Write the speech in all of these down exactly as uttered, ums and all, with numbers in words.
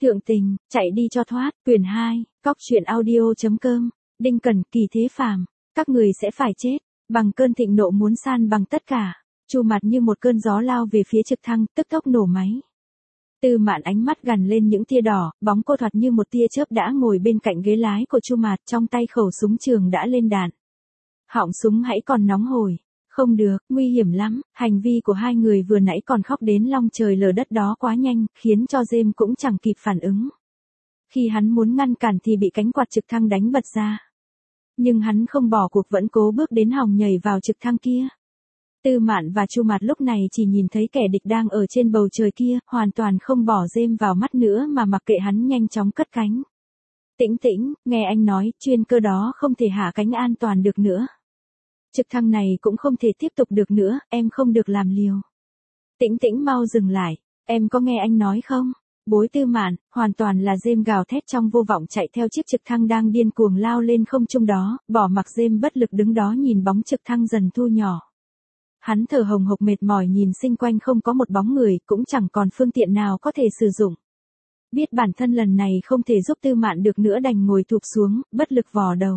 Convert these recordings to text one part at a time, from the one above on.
Thượng tình, chạy đi cho thoát, quyền hai, cóc truyện audio.com, Đinh Cẩn, Kỳ Thế Phàm, các người sẽ phải chết, bằng cơn thịnh nộ muốn san bằng tất cả, Chu Mạt như một cơn gió lao về phía trực thăng, tức tốc nổ máy. Tư Mạn ánh mắt gằn lên những tia đỏ, bóng cô thoạt như một tia chớp đã ngồi bên cạnh ghế lái của Chu Mạt, trong tay khẩu súng trường đã lên đạn. Họng súng hãy còn nóng hổi. Không được, nguy hiểm lắm, hành vi của hai người vừa nãy còn khóc đến long trời lở đất đó quá nhanh, khiến cho James cũng chẳng kịp phản ứng. Khi hắn muốn ngăn cản thì bị cánh quạt trực thăng đánh bật ra. Nhưng hắn không bỏ cuộc, vẫn cố bước đến hòng nhảy vào trực thăng kia. Tư Mạn và Chu Mạt lúc này chỉ nhìn thấy kẻ địch đang ở trên bầu trời kia, hoàn toàn không bỏ James vào mắt nữa mà mặc kệ hắn nhanh chóng cất cánh. Tĩnh tĩnh, nghe anh nói, chuyên cơ đó không thể hạ cánh an toàn được nữa. Trực thăng này cũng không thể tiếp tục được nữa, em không được làm liều. Tĩnh tĩnh mau dừng lại, em có nghe anh nói không? Bối Tư Mạn, hoàn toàn là James gào thét trong vô vọng chạy theo chiếc trực thăng đang điên cuồng lao lên không trung đó, bỏ mặc James bất lực đứng đó nhìn bóng trực thăng dần thu nhỏ. Hắn thở hồng hộc mệt mỏi nhìn xung quanh không có một bóng người, cũng chẳng còn phương tiện nào có thể sử dụng. Biết bản thân lần này không thể giúp Tư Mạn được nữa đành ngồi thụp xuống, bất lực vò đầu.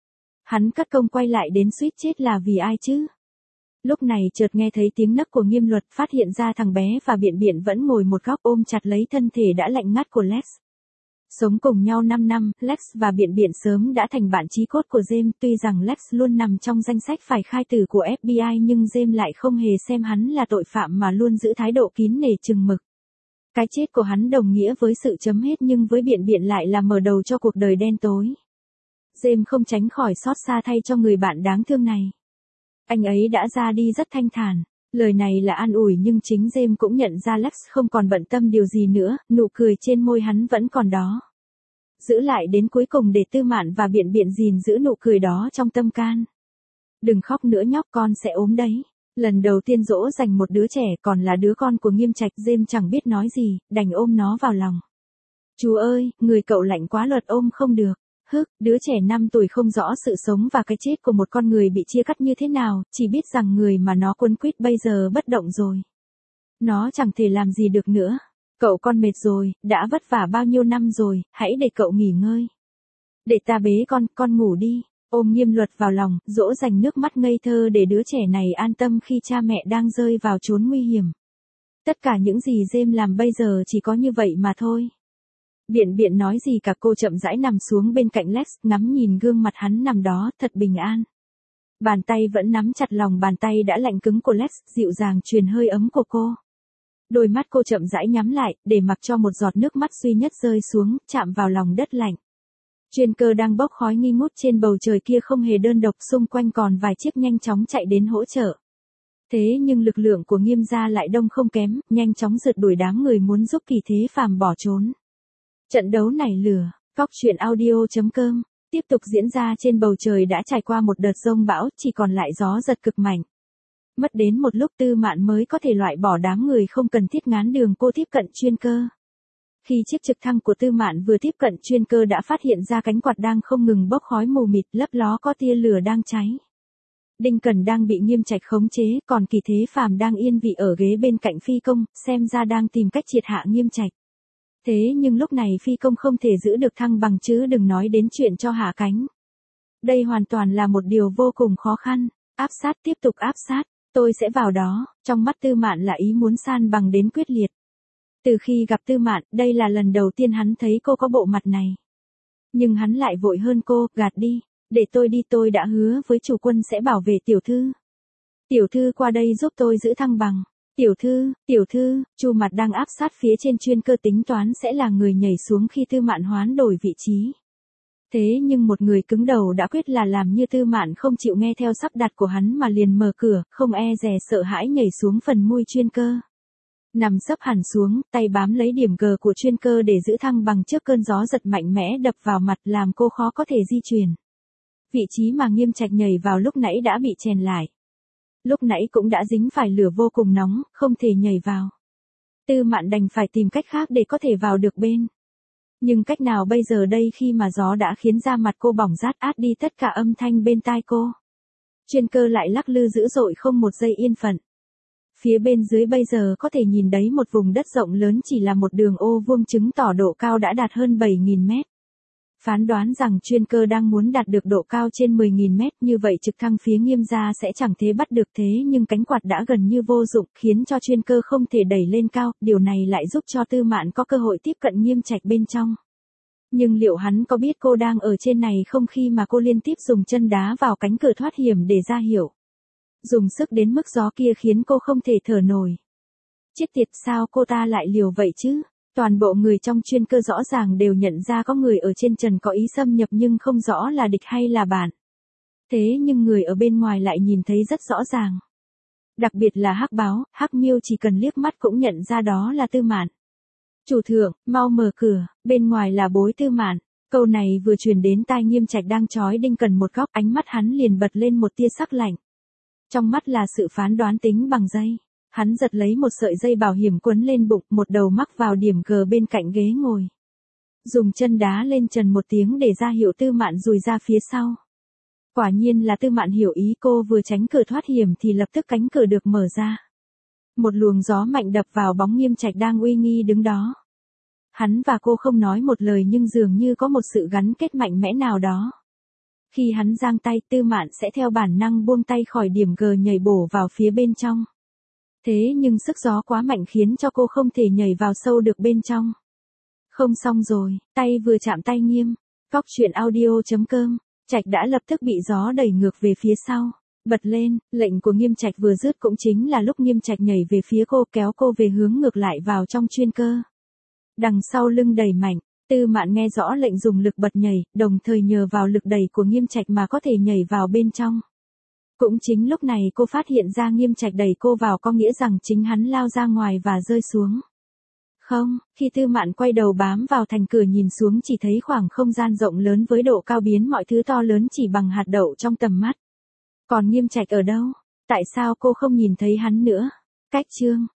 Hắn cất công quay lại đến suýt chết là vì ai chứ? Lúc này chợt nghe thấy tiếng nấc của Nghiêm Luật, phát hiện ra thằng bé và Biện Biện vẫn ngồi một góc ôm chặt lấy thân thể đã lạnh ngắt của Lex. Sống cùng nhau năm năm, Lex và Biện Biện sớm đã thành bạn chí cốt của James, tuy rằng Lex luôn nằm trong danh sách phải khai tử của ép bê i nhưng James lại không hề xem hắn là tội phạm mà luôn giữ thái độ kín nể chừng mực. Cái chết của hắn đồng nghĩa với sự chấm hết nhưng với Biện Biện lại là mở đầu cho cuộc đời đen tối. James không tránh khỏi xót xa thay cho người bạn đáng thương này. Anh ấy đã ra đi rất thanh thản, lời này là an ủi nhưng chính James cũng nhận ra Lex không còn bận tâm điều gì nữa, nụ cười trên môi hắn vẫn còn đó. Giữ lại đến cuối cùng để Tư Mạn và Biện Biện gìn giữ nụ cười đó trong tâm can. Đừng khóc nữa nhóc, con sẽ ốm đấy. Lần đầu tiên dỗ dành một đứa trẻ còn là đứa con của Nghiêm Trạch, James chẳng biết nói gì, đành ôm nó vào lòng. Chú ơi, người cậu lạnh quá, luật ôm không được. Hức, đứa trẻ năm tuổi không rõ sự sống và cái chết của một con người bị chia cắt như thế nào, chỉ biết rằng người mà nó quấn quýt bây giờ bất động rồi. Nó chẳng thể làm gì được nữa. Cậu con mệt rồi, đã vất vả bao nhiêu năm rồi, hãy để cậu nghỉ ngơi. Để ta bế con, con ngủ đi. Ôm Nghiêm Luật vào lòng, dỗ dành nước mắt ngây thơ để đứa trẻ này an tâm khi cha mẹ đang rơi vào chốn nguy hiểm. Tất cả những gì James làm bây giờ chỉ có như vậy mà thôi. Biện Biện nói gì cả, cô chậm rãi nằm xuống bên cạnh Lex, ngắm nhìn gương mặt hắn nằm đó, thật bình an. Bàn tay vẫn nắm chặt lòng bàn tay đã lạnh cứng của Lex, dịu dàng truyền hơi ấm của cô. Đôi mắt cô chậm rãi nhắm lại, để mặc cho một giọt nước mắt duy nhất rơi xuống, chạm vào lòng đất lạnh. Chuyên cơ đang bốc khói nghi ngút trên bầu trời kia không hề đơn độc, xung quanh còn vài chiếc nhanh chóng chạy đến hỗ trợ. Thế nhưng lực lượng của Nghiêm gia lại đông không kém, nhanh chóng rượt đuổi đám người muốn giúp Kỳ Thế Phàm bỏ trốn. Trận đấu nảy lửa, cóc truyện audio.com, tiếp tục diễn ra trên bầu trời đã trải qua một đợt giông bão, chỉ còn lại gió giật cực mạnh. Mất đến một lúc Tư Mạn mới có thể loại bỏ đám người không cần thiết ngán đường cô tiếp cận chuyên cơ. Khi chiếc trực thăng của Tư Mạn vừa tiếp cận chuyên cơ đã phát hiện ra cánh quạt đang không ngừng bốc khói mù mịt, lấp ló có tia lửa đang cháy. Đinh Cẩn đang bị Nghiêm Trạch khống chế, còn Kỳ Thế Phàm đang yên vị ở ghế bên cạnh phi công, xem ra đang tìm cách triệt hạ Nghiêm Trạch. Thế nhưng lúc này phi công không thể giữ được thăng bằng chứ đừng nói đến chuyện cho hạ cánh. Đây hoàn toàn là một điều vô cùng khó khăn. Áp sát, tiếp tục áp sát, tôi sẽ vào đó. Trong mắt Tư Mạn là ý muốn san bằng đến quyết liệt. Từ khi gặp Tư Mạn, đây là lần đầu tiên hắn thấy cô có bộ mặt này. Nhưng hắn lại vội hơn cô, gạt đi. Để tôi đi, tôi đã hứa với chủ quân sẽ bảo vệ tiểu thư. Tiểu thư qua đây giúp tôi giữ thăng bằng. Tiểu thư, tiểu thư, Chu Mạt đang áp sát phía trên chuyên cơ tính toán sẽ là người nhảy xuống khi Tư Mạn hoán đổi vị trí. Thế nhưng một người cứng đầu đã quyết là làm như Tư Mạn không chịu nghe theo sắp đặt của hắn mà liền mở cửa, không e dè sợ hãi nhảy xuống phần mui chuyên cơ. Nằm sấp hẳn xuống, tay bám lấy điểm G của chuyên cơ để giữ thăng bằng trước cơn gió giật mạnh mẽ đập vào mặt làm cô khó có thể di chuyển. Vị trí mà Nghiêm Trạch nhảy vào lúc nãy đã bị chèn lại. Lúc nãy cũng đã dính phải lửa vô cùng nóng, không thể nhảy vào. Tư Mạn đành phải tìm cách khác để có thể vào được bên. Nhưng cách nào bây giờ đây khi mà gió đã khiến da mặt cô bỏng rát át đi tất cả âm thanh bên tai cô. Chuyên cơ lại lắc lư dữ dội không một giây yên phận. Phía bên dưới bây giờ có thể nhìn thấy một vùng đất rộng lớn chỉ là một đường ô vuông chứng tỏ độ cao đã đạt hơn bảy nghìn mét. Phán đoán rằng chuyên cơ đang muốn đạt được độ cao trên mười nghìn mét, như vậy trực thăng phía Nghiêm gia sẽ chẳng thể bắt được, thế nhưng cánh quạt đã gần như vô dụng, khiến cho chuyên cơ không thể đẩy lên cao, điều này lại giúp cho Tư Mạn có cơ hội tiếp cận Nghiêm Trạch bên trong. Nhưng liệu hắn có biết cô đang ở trên này không khi mà cô liên tiếp dùng chân đá vào cánh cửa thoát hiểm để ra hiệu. Dùng sức đến mức gió kia khiến cô không thể thở nổi. Chết tiệt, sao cô ta lại liều vậy chứ? Toàn bộ người trong chuyên cơ rõ ràng đều nhận ra có người ở trên trần có ý xâm nhập nhưng không rõ là địch hay là bạn. Thế nhưng người ở bên ngoài lại nhìn thấy rất rõ ràng. Đặc biệt là Hắc Báo, Hắc Miêu chỉ cần liếc mắt cũng nhận ra đó là Tư Mạn. Chủ thượng, mau mở cửa, bên ngoài là bối Tư Mạn. Câu này vừa truyền đến tai Nghiêm Trạch đang trói đinh cần một góc, ánh mắt hắn liền bật lên một tia sắc lạnh. Trong mắt là sự phán đoán tính bằng dây. Hắn giật lấy một sợi dây bảo hiểm quấn lên bụng, một đầu mắc vào điểm G bên cạnh ghế ngồi. Dùng chân đá lên trần một tiếng để ra hiệu Tư Mạn lùi ra phía sau. Quả nhiên là Tư Mạn hiểu ý, cô vừa tránh cửa thoát hiểm thì lập tức cánh cửa được mở ra. Một luồng gió mạnh đập vào bóng Nghiêm Trạch đang uy nghi đứng đó. Hắn và cô không nói một lời nhưng dường như có một sự gắn kết mạnh mẽ nào đó. Khi hắn giang tay, Tư Mạn sẽ theo bản năng buông tay khỏi điểm G nhảy bổ vào phía bên trong. Thế nhưng sức gió quá mạnh khiến cho cô không thể nhảy vào sâu được bên trong. Không xong rồi, tay vừa chạm tay Nghiêm. Cóc truyện audio chấm com, Trạch đã lập tức bị gió đẩy ngược về phía sau. Bật lên, lệnh của Nghiêm Trạch vừa dứt cũng chính là lúc Nghiêm Trạch nhảy về phía cô, kéo cô về hướng ngược lại vào trong chuyên cơ. Đằng sau lưng đẩy mạnh, Tư Mạn nghe rõ lệnh dùng lực bật nhảy, đồng thời nhờ vào lực đẩy của Nghiêm Trạch mà có thể nhảy vào bên trong. Cũng chính lúc này cô phát hiện ra Nghiêm Trạch đẩy cô vào có nghĩa rằng chính hắn lao ra ngoài và rơi xuống. Không, khi Tư Mạn quay đầu bám vào thành cửa nhìn xuống chỉ thấy khoảng không gian rộng lớn với độ cao biến mọi thứ to lớn chỉ bằng hạt đậu trong tầm mắt. Còn Nghiêm Trạch ở đâu? Tại sao cô không nhìn thấy hắn nữa? Cách chương